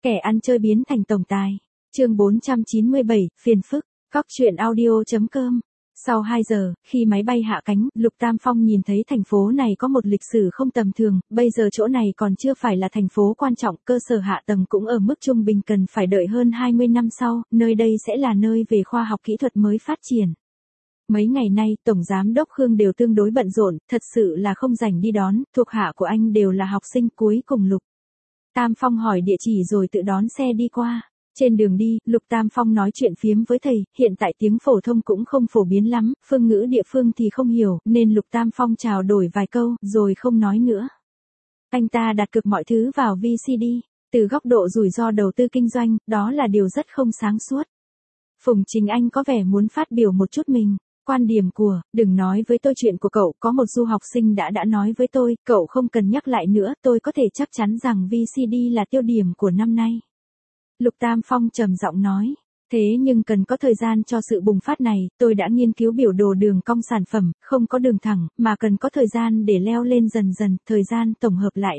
Kẻ ăn chơi biến thành tổng tài. Chương 497, phiền phức. Cóc truyện audio.com. Sau 2 giờ, khi máy bay hạ cánh, Lục Tam Phong nhìn thấy thành phố này có một lịch sử không tầm thường, bây giờ chỗ này còn chưa phải là thành phố quan trọng, cơ sở hạ tầng cũng ở mức trung bình, cần phải đợi hơn 20 năm sau, nơi đây sẽ là nơi về khoa học kỹ thuật mới phát triển. Mấy ngày nay, Tổng Giám đốc Khương đều tương đối bận rộn, thật sự là không rảnh đi đón, thuộc hạ của anh đều là học sinh cuối cùng. Lục Tam Phong hỏi địa chỉ rồi tự đón xe đi qua. Trên đường đi, Lục Tam Phong nói chuyện phiếm với thầy, hiện tại tiếng phổ thông cũng không phổ biến lắm, phương ngữ địa phương thì không hiểu, nên Lục Tam Phong trao đổi vài câu, rồi không nói nữa. Anh ta đặt cược mọi thứ vào VCD, từ góc độ rủi ro đầu tư kinh doanh, đó là điều rất không sáng suốt. Phùng Chính Anh có vẻ muốn phát biểu một chút mình. Quan điểm của, đừng nói với tôi chuyện của cậu, có một du học sinh đã nói với tôi, cậu không cần nhắc lại nữa, tôi có thể chắc chắn rằng VCD là tiêu điểm của năm nay. Lục Tam Phong trầm giọng nói, thế nhưng cần có thời gian cho sự bùng phát này, tôi đã nghiên cứu biểu đồ đường cong sản phẩm, không có đường thẳng, mà cần có thời gian để leo lên dần dần, thời gian tổng hợp lại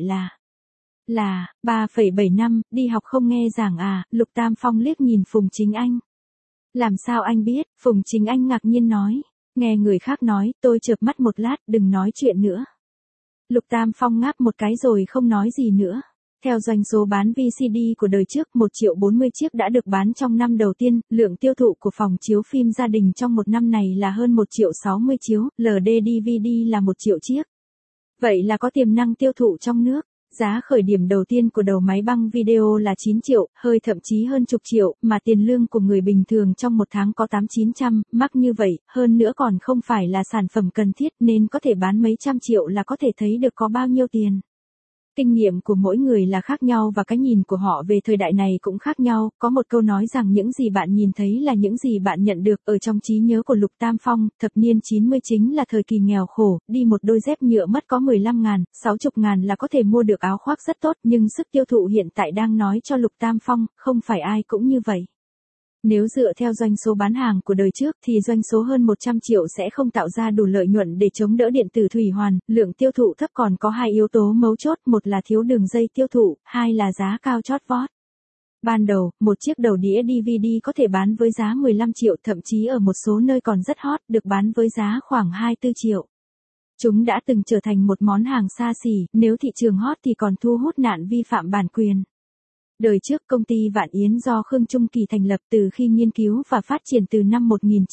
là 3,7 năm, đi học không nghe giảng à, Lục Tam Phong liếc nhìn Phùng Chính Anh. Làm sao anh biết, Phùng Chính Anh ngạc nhiên nói, nghe người khác nói, tôi chợp mắt một lát, đừng nói chuyện nữa. Lục Tam Phong ngáp một cái rồi không nói gì nữa. Theo doanh số bán VCD của đời trước, 1.040.000 chiếc đã được bán trong năm đầu tiên, lượng tiêu thụ của phòng chiếu phim gia đình trong một năm này là hơn 1.060.000 chiếu, LD DVD là 1 triệu chiếc. Vậy là có tiềm năng tiêu thụ trong nước. Giá khởi điểm đầu tiên của đầu máy băng video là 9 triệu, hơi thậm chí hơn chục triệu, mà tiền lương của người bình thường trong một tháng có 800-900, mắc như vậy, hơn nữa còn không phải là sản phẩm cần thiết nên có thể bán mấy trăm triệu là có thể thấy được có bao nhiêu tiền. Kinh nghiệm của mỗi người là khác nhau và cái nhìn của họ về thời đại này cũng khác nhau, có một câu nói rằng những gì bạn nhìn thấy là những gì bạn nhận được. Ở trong trí nhớ của Lục Tam Phong, thập niên 90 chính là thời kỳ nghèo khổ, đi một đôi dép nhựa mất có 15.000, 60.000 là có thể mua được áo khoác rất tốt, nhưng sức tiêu thụ hiện tại đang nói cho Lục Tam Phong, không phải ai cũng như vậy. Nếu dựa theo doanh số bán hàng của đời trước thì doanh số hơn 100 triệu sẽ không tạo ra đủ lợi nhuận để chống đỡ điện tử thủy hoàn, lượng tiêu thụ thấp còn có 2 yếu tố mấu chốt, một là thiếu đường dây tiêu thụ, 2 là giá cao chót vót. Ban đầu, một chiếc đầu đĩa DVD có thể bán với giá 15 triệu, thậm chí ở một số nơi còn rất hot, được bán với giá khoảng 24 triệu. Chúng đã từng trở thành một món hàng xa xỉ, nếu thị trường hot thì còn thu hút nạn vi phạm bản quyền. Đời trước công ty Vạn Yến do Khương Trung Kỳ thành lập, từ khi nghiên cứu và phát triển từ năm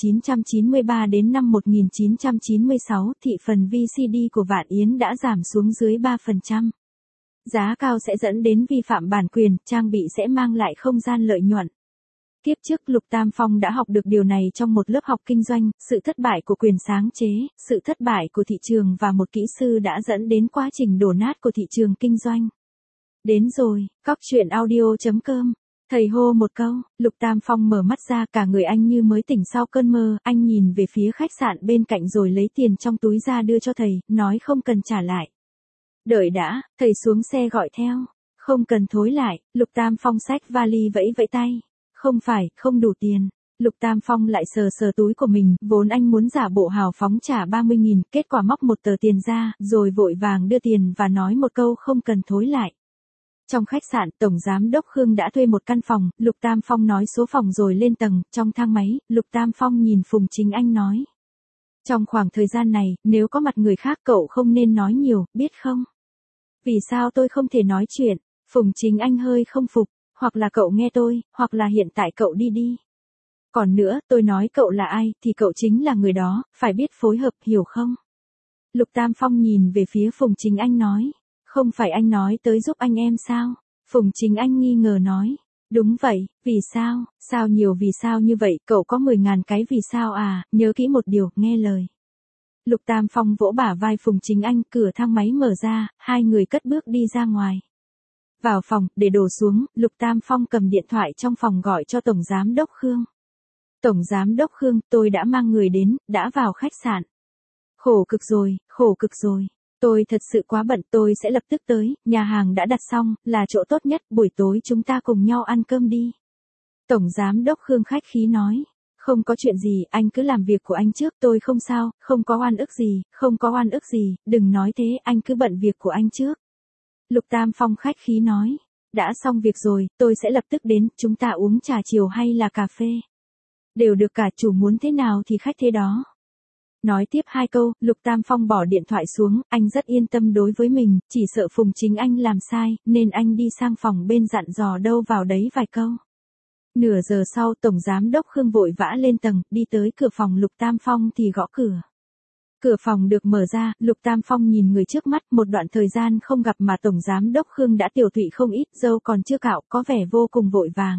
1993 đến năm 1996, thị phần VCD của Vạn Yến đã giảm xuống dưới 3%. Giá cao sẽ dẫn đến vi phạm bản quyền, trang bị sẽ mang lại không gian lợi nhuận. Kiếp trước Lục Tam Phong đã học được điều này trong một lớp học kinh doanh, sự thất bại của quyền sáng chế, sự thất bại của thị trường và một kỹ sư đã dẫn đến quá trình đổ nát của thị trường kinh doanh. Đến rồi, cóc truyện audio.com. Thầy hô một câu, Lục Tam Phong mở mắt ra, cả người anh như mới tỉnh sau cơn mơ, anh nhìn về phía khách sạn bên cạnh rồi lấy tiền trong túi ra đưa cho thầy, nói không cần trả lại. Đợi đã, thầy xuống xe gọi theo. Không cần thối lại, Lục Tam Phong xách vali vẫy vẫy tay. Không phải, không đủ tiền. Lục Tam Phong lại sờ sờ túi của mình, vốn anh muốn giả bộ hào phóng trả 30.000, kết quả móc một tờ tiền ra, rồi vội vàng đưa tiền và nói một câu không cần thối lại. Trong khách sạn, Tổng Giám đốc Khương đã thuê một căn phòng, Lục Tam Phong nói số phòng rồi lên tầng, trong thang máy, Lục Tam Phong nhìn Phùng Chính Anh nói. Trong khoảng thời gian này, nếu có mặt người khác cậu không nên nói nhiều, biết không? Vì sao tôi không thể nói chuyện? Phùng Chính Anh hơi không phục, hoặc là cậu nghe tôi, hoặc là hiện tại cậu đi. Còn nữa, tôi nói cậu là ai, thì cậu chính là người đó, phải biết phối hợp, hiểu không? Lục Tam Phong nhìn về phía Phùng Chính Anh nói. Không phải anh nói tới giúp anh em sao? Phùng Chính Anh nghi ngờ nói. Đúng vậy, vì sao? Sao nhiều vì sao như vậy, cậu có 10.000 cái vì sao à, nhớ kỹ một điều, nghe lời. Lục Tam Phong vỗ bả vai Phùng Chính Anh, cửa thang máy mở ra, hai người cất bước đi ra ngoài. Vào phòng, để đồ xuống, Lục Tam Phong cầm điện thoại trong phòng gọi cho Tổng Giám đốc Khương. Tổng Giám đốc Khương, tôi đã mang người đến, đã vào khách sạn. Khổ cực rồi. Tôi thật sự quá bận, tôi sẽ lập tức tới, nhà hàng đã đặt xong, là chỗ tốt nhất, buổi tối chúng ta cùng nhau ăn cơm đi. Tổng Giám đốc Khương khách khí nói, không có chuyện gì, anh cứ làm việc của anh trước, tôi không sao, không có oan ức gì, đừng nói thế, anh cứ bận việc của anh trước. Lục Tam Phong khách khí nói, Đã xong việc rồi, tôi sẽ lập tức đến, chúng ta uống trà chiều hay là cà phê? Đều được cả, chủ muốn thế nào thì khách thế đó. Nói tiếp hai câu, Lục Tam Phong bỏ điện thoại xuống, anh rất yên tâm đối với mình, chỉ sợ Phùng Chính Anh làm sai, nên anh đi sang phòng bên dặn dò đâu vào đấy vài câu. Nửa giờ sau, Tổng Giám đốc Khương vội vã lên tầng, đi tới cửa phòng Lục Tam Phong thì gõ cửa. Cửa phòng được mở ra, Lục Tam Phong nhìn người trước mắt, một đoạn thời gian không gặp mà Tổng Giám đốc Khương đã tiểu tụy không ít, râu còn chưa cạo, có vẻ vô cùng vội vàng.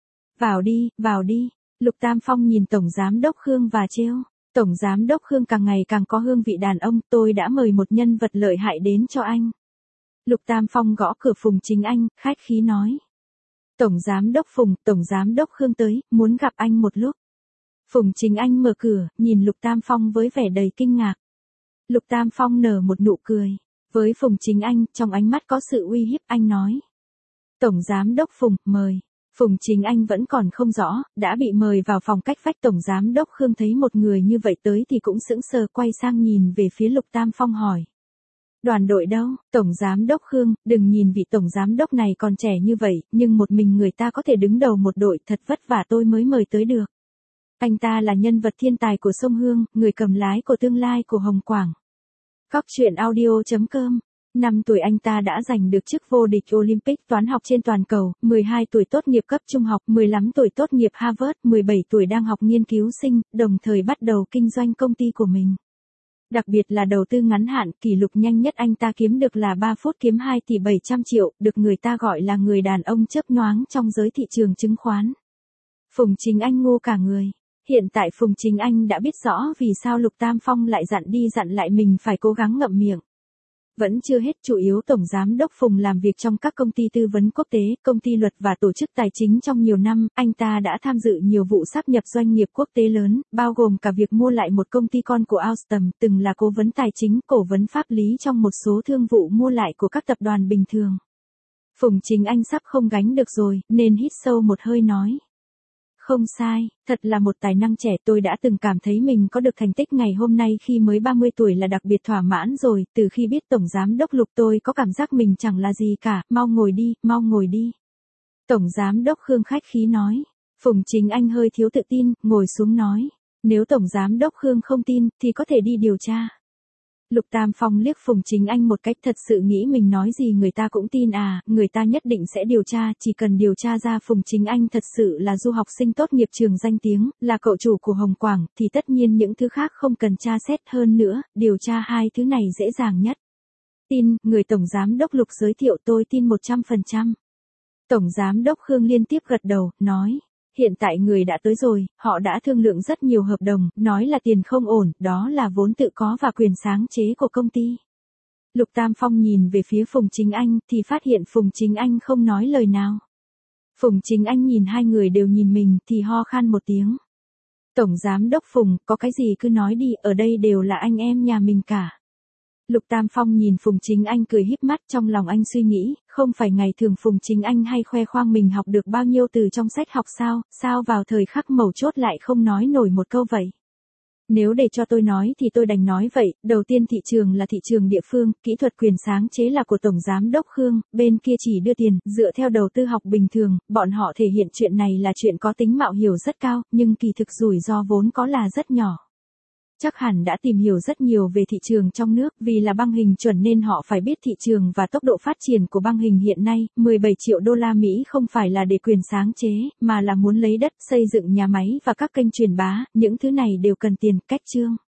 Vào đi, Lục Tam Phong nhìn Tổng Giám đốc Khương và trêu. Tổng Giám đốc Khương càng ngày càng có hương vị đàn ông, tôi đã mời một nhân vật lợi hại đến cho anh. Lục Tam Phong gõ cửa Phùng Chính Anh, khách khí nói. Tổng Giám đốc Phùng, Tổng Giám đốc Khương tới, muốn gặp anh một lúc. Phùng Chính Anh mở cửa, nhìn Lục Tam Phong với vẻ đầy kinh ngạc. Lục Tam Phong nở một nụ cười. Với Phùng Chính Anh, trong ánh mắt có sự uy hiếp, anh nói. Tổng Giám đốc Phùng, mời. Phùng Chính Anh vẫn còn không rõ, đã bị mời vào phòng cách vách. Tổng Giám đốc Khương thấy một người như vậy tới thì cũng sững sờ, quay sang nhìn về phía Lục Tam Phong hỏi. Đoàn đội đâu? Tổng Giám đốc Khương, đừng nhìn vị Tổng Giám đốc này còn trẻ như vậy, nhưng một mình người ta có thể đứng đầu một đội, thật vất vả tôi mới mời tới được. Anh ta là nhân vật thiên tài của sông Hương, người cầm lái của tương lai của Hồng Quảng. Cóc truyện audio.com. 5 tuổi anh ta đã giành được chức vô địch Olympic toán học trên toàn cầu, 12 tuổi tốt nghiệp cấp trung học, 15 tuổi tốt nghiệp Harvard, 17 tuổi đang học nghiên cứu sinh, đồng thời bắt đầu kinh doanh công ty của mình. Đặc biệt là đầu tư ngắn hạn, kỷ lục nhanh nhất anh ta kiếm được là 3 phút kiếm 2 tỷ 700 triệu, được người ta gọi là người đàn ông chớp nhoáng trong giới thị trường chứng khoán. Phùng Chính Anh ngu cả người. Hiện tại Phùng Chính Anh đã biết rõ vì sao Lục Tam Phong lại dặn đi dặn lại mình phải cố gắng ngậm miệng. Vẫn chưa hết, chủ yếu Tổng Giám đốc Phùng làm việc trong các công ty tư vấn quốc tế, công ty luật và tổ chức tài chính trong nhiều năm, anh ta đã tham dự nhiều vụ sáp nhập doanh nghiệp quốc tế lớn, bao gồm cả việc mua lại một công ty con của Alstom, từng là cố vấn tài chính, cổ vấn pháp lý trong một số thương vụ mua lại của các tập đoàn bình thường. Phùng Chính Anh sắp không gánh được rồi, nên hít sâu một hơi nói. Không sai, thật là một tài năng trẻ, tôi đã từng cảm thấy mình có được thành tích ngày hôm nay khi mới 30 tuổi là đặc biệt thỏa mãn rồi, từ khi biết Tổng Giám đốc Lục tôi có cảm giác mình chẳng là gì cả, mau ngồi đi. Tổng Giám đốc Khương khách khí nói. Phùng Chính Anh hơi thiếu tự tin, ngồi xuống nói. Nếu Tổng Giám đốc Khương không tin, thì có thể đi điều tra. Lục Tam Phong liếc Phùng Chính Anh một cách, thật sự nghĩ mình nói gì người ta cũng tin à, người ta nhất định sẽ điều tra, chỉ cần điều tra ra Phùng Chính Anh thật sự là du học sinh tốt nghiệp trường danh tiếng, là cậu chủ của Hồng Quảng, thì tất nhiên những thứ khác không cần tra xét hơn nữa, điều tra hai thứ này dễ dàng nhất. Tin, người Tổng Giám đốc Lục giới thiệu tôi tin 100%. Tổng Giám đốc Khương liên tiếp gật đầu, nói. Hiện tại người đã tới rồi, họ đã thương lượng rất nhiều hợp đồng, nói là tiền không ổn, đó là vốn tự có và quyền sáng chế của công ty. Lục Tam Phong nhìn về phía Phùng Chính Anh, thì phát hiện Phùng Chính Anh không nói lời nào. Phùng Chính Anh nhìn hai người đều nhìn mình, thì ho khan một tiếng. Tổng Giám đốc Phùng, có cái gì cứ nói đi, ở đây đều là anh em nhà mình cả. Lục Tam Phong nhìn Phùng Chính Anh cười híp mắt, trong lòng anh suy nghĩ, không phải ngày thường Phùng Chính Anh hay khoe khoang mình học được bao nhiêu từ trong sách học sao vào thời khắc mấu chốt lại không nói nổi một câu vậy. Nếu để cho tôi nói thì tôi đành nói vậy, đầu tiên thị trường là thị trường địa phương, kỹ thuật quyền sáng chế là của Tổng Giám đốc Khương, bên kia chỉ đưa tiền, dựa theo đầu tư học bình thường, bọn họ thể hiện chuyện này là chuyện có tính mạo hiểm rất cao, nhưng kỳ thực rủi ro vốn có là rất nhỏ. Chắc hẳn đã tìm hiểu rất nhiều về thị trường trong nước, vì là băng hình chuẩn nên họ phải biết thị trường và tốc độ phát triển của băng hình hiện nay, 17 triệu đô la Mỹ không phải là để quyền sáng chế, mà là muốn lấy đất, xây dựng nhà máy và các kênh truyền bá, những thứ này đều cần tiền, cách chương.